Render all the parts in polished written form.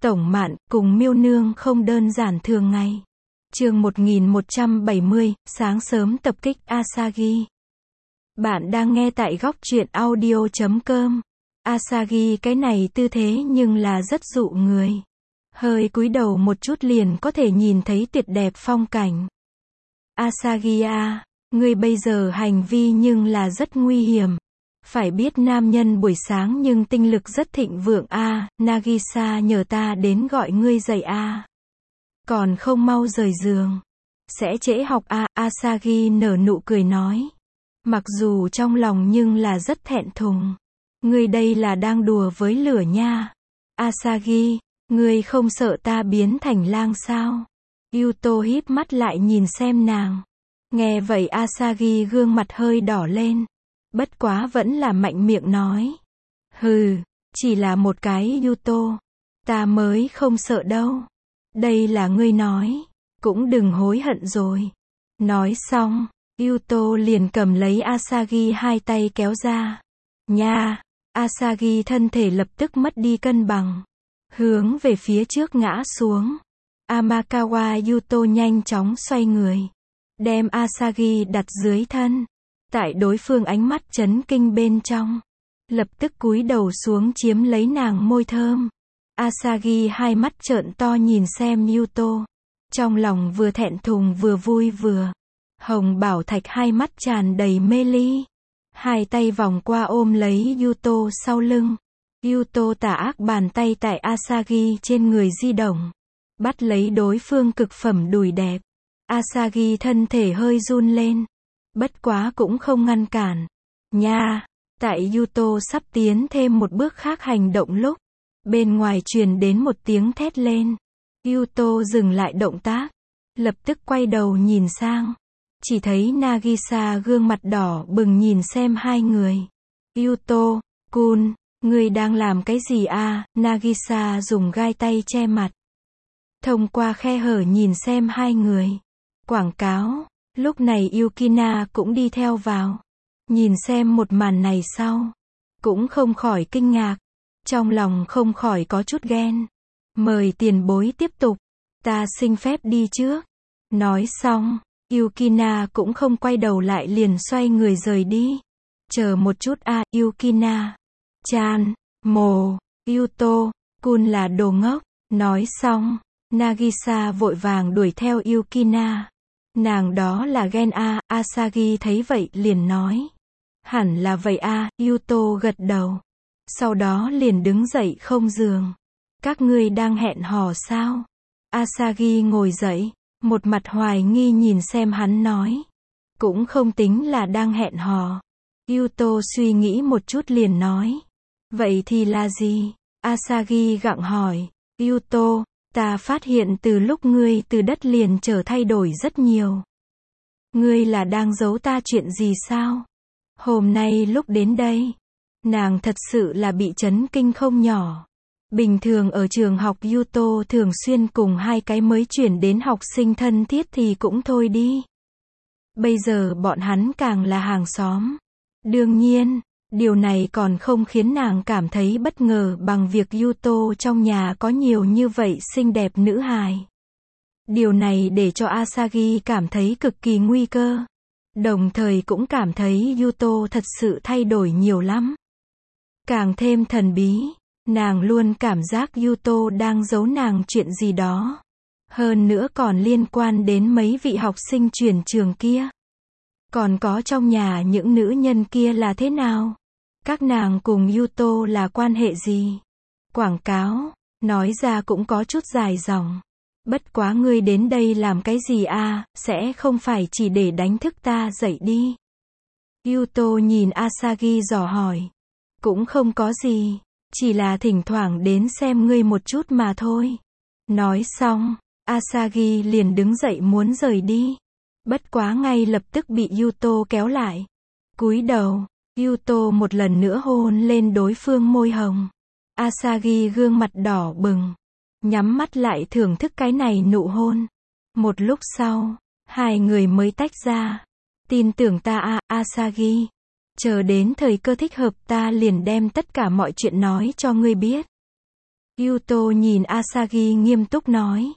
Tổng Mạn, cùng Miêu Nương không đơn giản thường ngày. Chương 1170, sáng sớm tập kích Asagi. Bạn đang nghe tại góc truyện audio.com. Asagi cái này tư thế nhưng là rất dụ người. Hơi cúi đầu một chút liền có thể nhìn thấy tuyệt đẹp phong cảnh. Asagi à, ngươi bây giờ hành vi nhưng là rất nguy hiểm. Phải biết nam nhân buổi sáng nhưng tinh lực rất thịnh vượng a, Nagisa nhờ ta đến gọi ngươi dậy a. Còn không mau rời giường. Sẽ trễ học a, Asagi nở nụ cười nói. Mặc dù trong lòng nhưng là rất thẹn thùng. Ngươi đây là đang đùa với lửa nha. Asagi, ngươi không sợ ta biến thành lang sao? Yuto híp mắt lại nhìn xem nàng. Nghe vậy Asagi gương mặt hơi đỏ lên. Bất quá vẫn là mạnh miệng nói. Hừ, chỉ là một cái Yuto. Ta mới không sợ đâu. Đây là ngươi nói. Cũng đừng hối hận rồi. Nói xong, Yuto liền cầm lấy Asagi hai tay kéo ra. Nha, Asagi thân thể lập tức mất đi cân bằng. Hướng về phía trước ngã xuống. Amakawa Yuto nhanh chóng xoay người. Đem Asagi đặt dưới thân. Tại đối phương ánh mắt chấn kinh bên trong. Lập tức cúi đầu xuống chiếm lấy nàng môi thơm. Asagi hai mắt trợn to nhìn xem Yuto. Trong lòng vừa thẹn thùng vừa vui vừa. Hồng Bảo Thạch hai mắt tràn đầy mê ly. Hai tay vòng qua ôm lấy Yuto sau lưng. Yuto tà ác bàn tay tại Asagi trên người di động. Bắt lấy đối phương cực phẩm đùi đẹp. Asagi thân thể hơi run lên. Bất quá cũng không ngăn cản. Nha, tại Yuto sắp tiến thêm một bước khác hành động lúc. Bên ngoài truyền đến một tiếng thét lên. Yuto dừng lại động tác. Lập tức quay đầu nhìn sang. Chỉ thấy Nagisa gương mặt đỏ bừng nhìn xem hai người. Yuto, Kun, ngươi đang làm cái gì à? Nagisa dùng gai tay che mặt. Thông qua khe hở nhìn xem hai người. Quảng cáo. Lúc này Yukina cũng đi theo vào. Nhìn xem một màn này sau. Cũng không khỏi kinh ngạc. Trong lòng không khỏi có chút ghen. Mời tiền bối tiếp tục. Ta xin phép đi trước. Nói xong, Yukina cũng không quay đầu lại liền xoay người rời đi. Chờ một chút a, Yukina. Chan, Mồ, Yuto, Kun là đồ ngốc. Nói xong, Nagisa vội vàng đuổi theo Yukina. Nàng đó là ghen a, Asagi thấy vậy liền nói. Hẳn là vậy a, Yuto gật đầu. Sau đó liền đứng dậy không giường. Các ngươi đang hẹn hò sao? Asagi ngồi dậy, một mặt hoài nghi nhìn xem hắn nói. Cũng không tính là đang hẹn hò. Yuto suy nghĩ một chút liền nói. Vậy thì là gì? Asagi gặng hỏi. Yuto, ta phát hiện từ lúc ngươi từ đất liền trở thay đổi rất nhiều. Ngươi là đang giấu ta chuyện gì sao? Hôm nay lúc đến đây, nàng thật sự là bị chấn kinh không nhỏ. Bình thường ở trường học Yuto thường xuyên cùng hai cái mới chuyển đến học sinh thân thiết thì cũng thôi đi. Bây giờ bọn hắn càng là hàng xóm. Đương nhiên, điều này còn không khiến nàng cảm thấy bất ngờ bằng việc Yuto trong nhà có nhiều như vậy xinh đẹp nữ hài. Điều này để cho Asagi cảm thấy cực kỳ nguy cơ. Đồng thời cũng cảm thấy Yuto thật sự thay đổi nhiều lắm. Càng thêm thần bí, nàng luôn cảm giác Yuto đang giấu nàng chuyện gì đó. Hơn nữa còn liên quan đến mấy vị học sinh chuyển trường kia. Còn có trong nhà những nữ nhân kia là thế nào? Các nàng cùng Yuto là quan hệ gì? Quảng cáo, nói ra cũng có chút dài dòng. Bất quá ngươi đến đây làm cái gì à, sẽ không phải chỉ để đánh thức ta dậy đi. Yuto nhìn Asagi dò hỏi. Cũng không có gì, chỉ là thỉnh thoảng đến xem ngươi một chút mà thôi. Nói xong, Asagi liền đứng dậy muốn rời đi. Bất quá ngay lập tức bị Yuto kéo lại. Cúi đầu, Yuto một lần nữa hôn lên đối phương môi hồng. Asagi gương mặt đỏ bừng. Nhắm mắt lại thưởng thức cái này nụ hôn. Một lúc sau, hai người mới tách ra. Tin tưởng ta a, Asagi. Chờ đến thời cơ thích hợp ta liền đem tất cả mọi chuyện nói cho ngươi biết. Yuto nhìn Asagi nghiêm túc nói.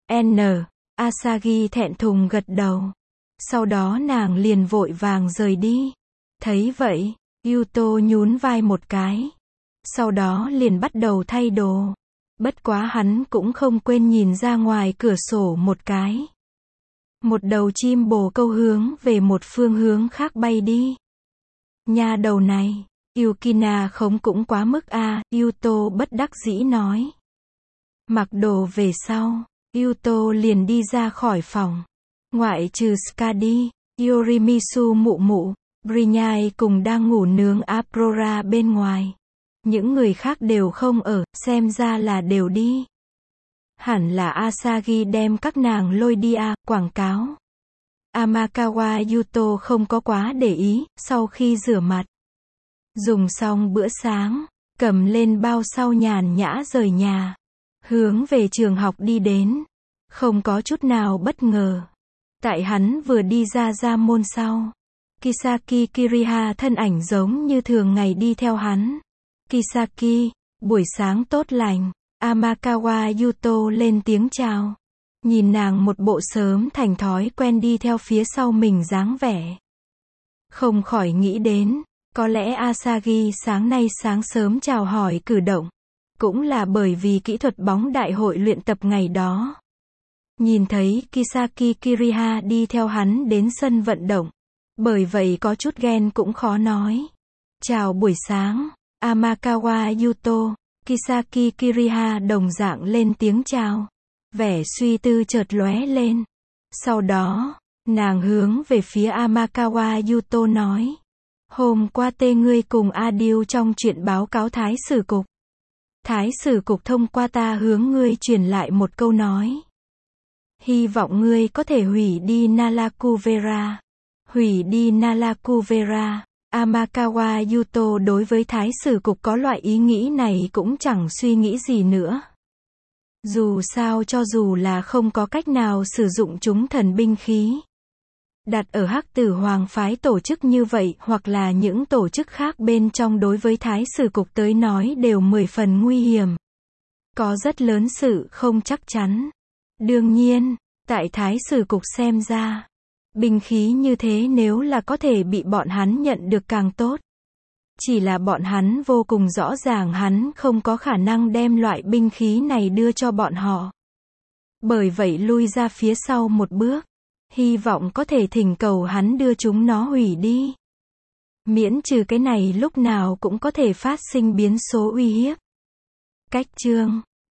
Asagi thẹn thùng gật đầu. Sau đó nàng liền vội vàng rời đi. Thấy vậy, Yuto nhún vai một cái. Sau đó liền bắt đầu thay đồ. Bất quá hắn cũng không quên nhìn ra ngoài cửa sổ một cái. Một đầu chim bồ câu hướng về một phương hướng khác bay đi. Nha đầu này, Yukina không cũng quá mức a, Yuto bất đắc dĩ nói. Mặc đồ về sau, Yuto liền đi ra khỏi phòng. Ngoại trừ Skadi, Yorimizu mụ mụ, Brinyai cùng đang ngủ nướng Aurora bên ngoài. Những người khác đều không ở, xem ra là đều đi. Hẳn là Asagi đem các nàng lôi đi quảng cáo. Amakawa Yuto không có quá để ý, sau khi rửa mặt. Dùng xong bữa sáng, cầm lên bao sau nhàn nhã rời nhà. Hướng về trường học đi đến. Không có chút nào bất ngờ. Tại hắn vừa đi ra môn sau. Kisaki Kiriha thân ảnh giống như thường ngày đi theo hắn. Kisaki, buổi sáng tốt lành. Amakawa Yuto lên tiếng chào. Nhìn nàng một bộ sớm thành thói quen đi theo phía sau mình dáng vẻ. Không khỏi nghĩ đến, có lẽ Asagi sáng nay sáng sớm chào hỏi cử động. Cũng là bởi vì kỹ thuật bóng đại hội luyện tập ngày đó. Nhìn thấy Kisaki Kiriha đi theo hắn đến sân vận động. Bởi vậy có chút ghen cũng khó nói. Chào buổi sáng, Amakawa Yuto. Kisaki Kiriha đồng dạng lên tiếng chào. Vẻ suy tư chợt lóe lên. Sau đó, nàng hướng về phía Amakawa Yuto nói. Hôm qua ngươi cùng Adil trong chuyện báo cáo Thái sử cục. Thái sử cục thông qua ta hướng ngươi truyền lại một câu nói. Hy vọng ngươi có thể hủy đi Nalakuvera. Hủy đi Nalakuvera. Amakawa Yuto đối với Thái sử cục có loại ý nghĩ này cũng chẳng suy nghĩ gì nữa. Dù sao cho dù là không có cách nào sử dụng chúng thần binh khí. Đặt ở Hắc Tử Hoàng phái tổ chức như vậy hoặc là những tổ chức khác bên trong đối với Thái sử cục tới nói đều 10 phần nguy hiểm. Có rất lớn sự không chắc chắn. Đương nhiên, tại Thái sử cục xem ra, binh khí như thế nếu là có thể bị bọn hắn nhận được càng tốt. Chỉ là bọn hắn vô cùng rõ ràng hắn không có khả năng đem loại binh khí này đưa cho bọn họ. Bởi vậy lui ra phía sau một bước. Hy vọng có thể thỉnh cầu hắn đưa chúng nó hủy đi. Miễn trừ cái này lúc nào cũng có thể phát sinh biến số uy hiếp. Cách chương